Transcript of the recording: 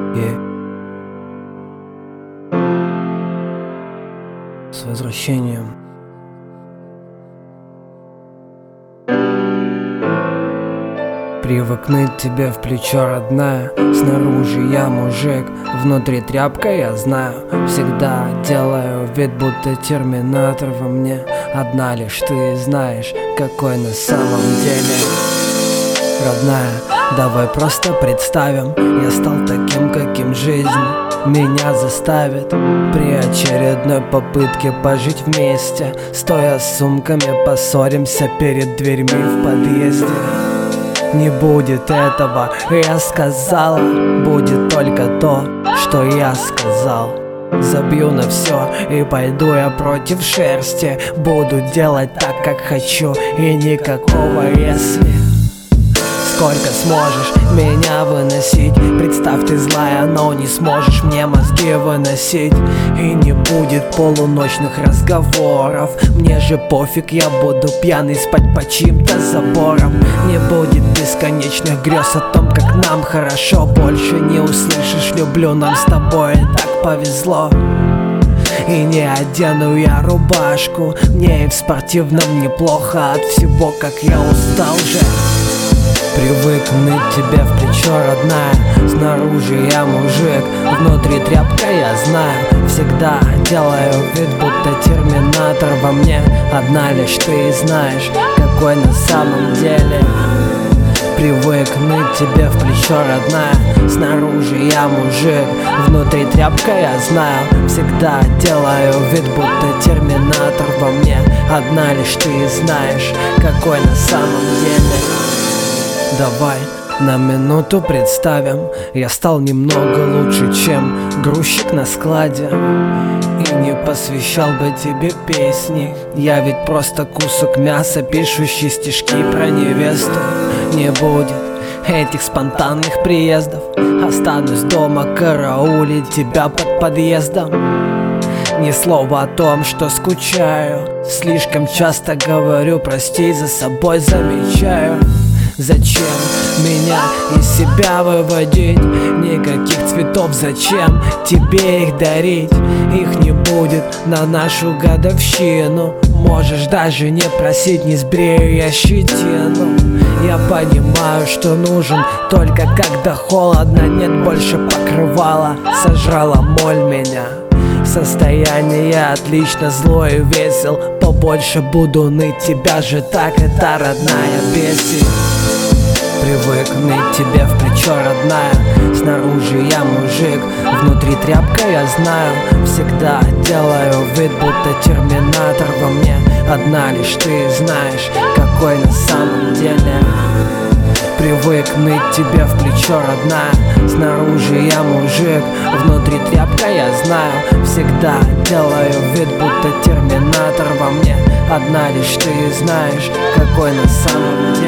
С возвращением. Привыкнуть тебе в плечо, родная. Снаружи я мужик, внутри тряпка, я знаю. Всегда делаю вид, будто терминатор во мне. Одна лишь ты знаешь, какой на самом деле. Родная, давай просто представим, я стал таким, каким жизнь меня заставит. При очередной попытке пожить вместе, стоя с сумками, поссоримся перед дверьми в подъезде. Не будет этого, я сказала, будет только то, что я сказал. Забью на все и пойду я против шерсти. Буду делать так, как хочу, и никакого если. Сколько сможешь меня выносить? Представь, ты злая, но не сможешь мне мозги выносить. И не будет полуночных разговоров. Мне же пофиг, я буду пьяный спать по чьим-то заборам. Не будет бесконечных грез о том, как нам хорошо. Больше не услышишь «люблю, нам с тобой так повезло». И не одену я рубашку, мне и в спортивном неплохо от всего, как я устал же. Привыкнуть тебе в плечо, родная. Снаружи я мужик, внутри тряпка, я знаю. Всегда делаю вид, будто терминатор во мне. Одна лишь ты знаешь, какой на самом деле. Привыкнуть тебе в плечо, родная. Снаружи я мужик, внутри тряпка, я знаю. Всегда делаю вид, будто терминатор во мне. Одна лишь ты знаешь, какой на самом деле. Давай на минуту представим, я стал немного лучше, чем грузчик на складе. И не посвящал бы тебе песни, я ведь просто кусок мяса, пишущий стишки про невесту. Не будет этих спонтанных приездов, останусь дома караулить тебя под подъездом. Ни слова о том, что скучаю, слишком часто говорю прости, за собой замечаю. Зачем меня из себя выводить? Никаких цветов, зачем тебе их дарить? Их не будет на нашу годовщину. Можешь даже не просить, не сбрею я щетину. Я понимаю, что нужен только когда холодно. Нет больше покрывала, сожрала моль меня. Состояние отлично, злой и весел. Побольше буду ныть, тебя же так это, родная, бесит. Привыкнуть тебе в плечо, родная. Снаружи я мужик, внутри тряпка, я знаю. Всегда делаю вид, будто терминатор во мне. Одна лишь ты знаешь, какой на самом деле. Привыкнуть тебе в плечо, родная. Снаружи я мужик, внутри тряпка, я знаю. Всегда делаю вид, будто терминатор во мне. Одна лишь ты знаешь, какой на самом деле.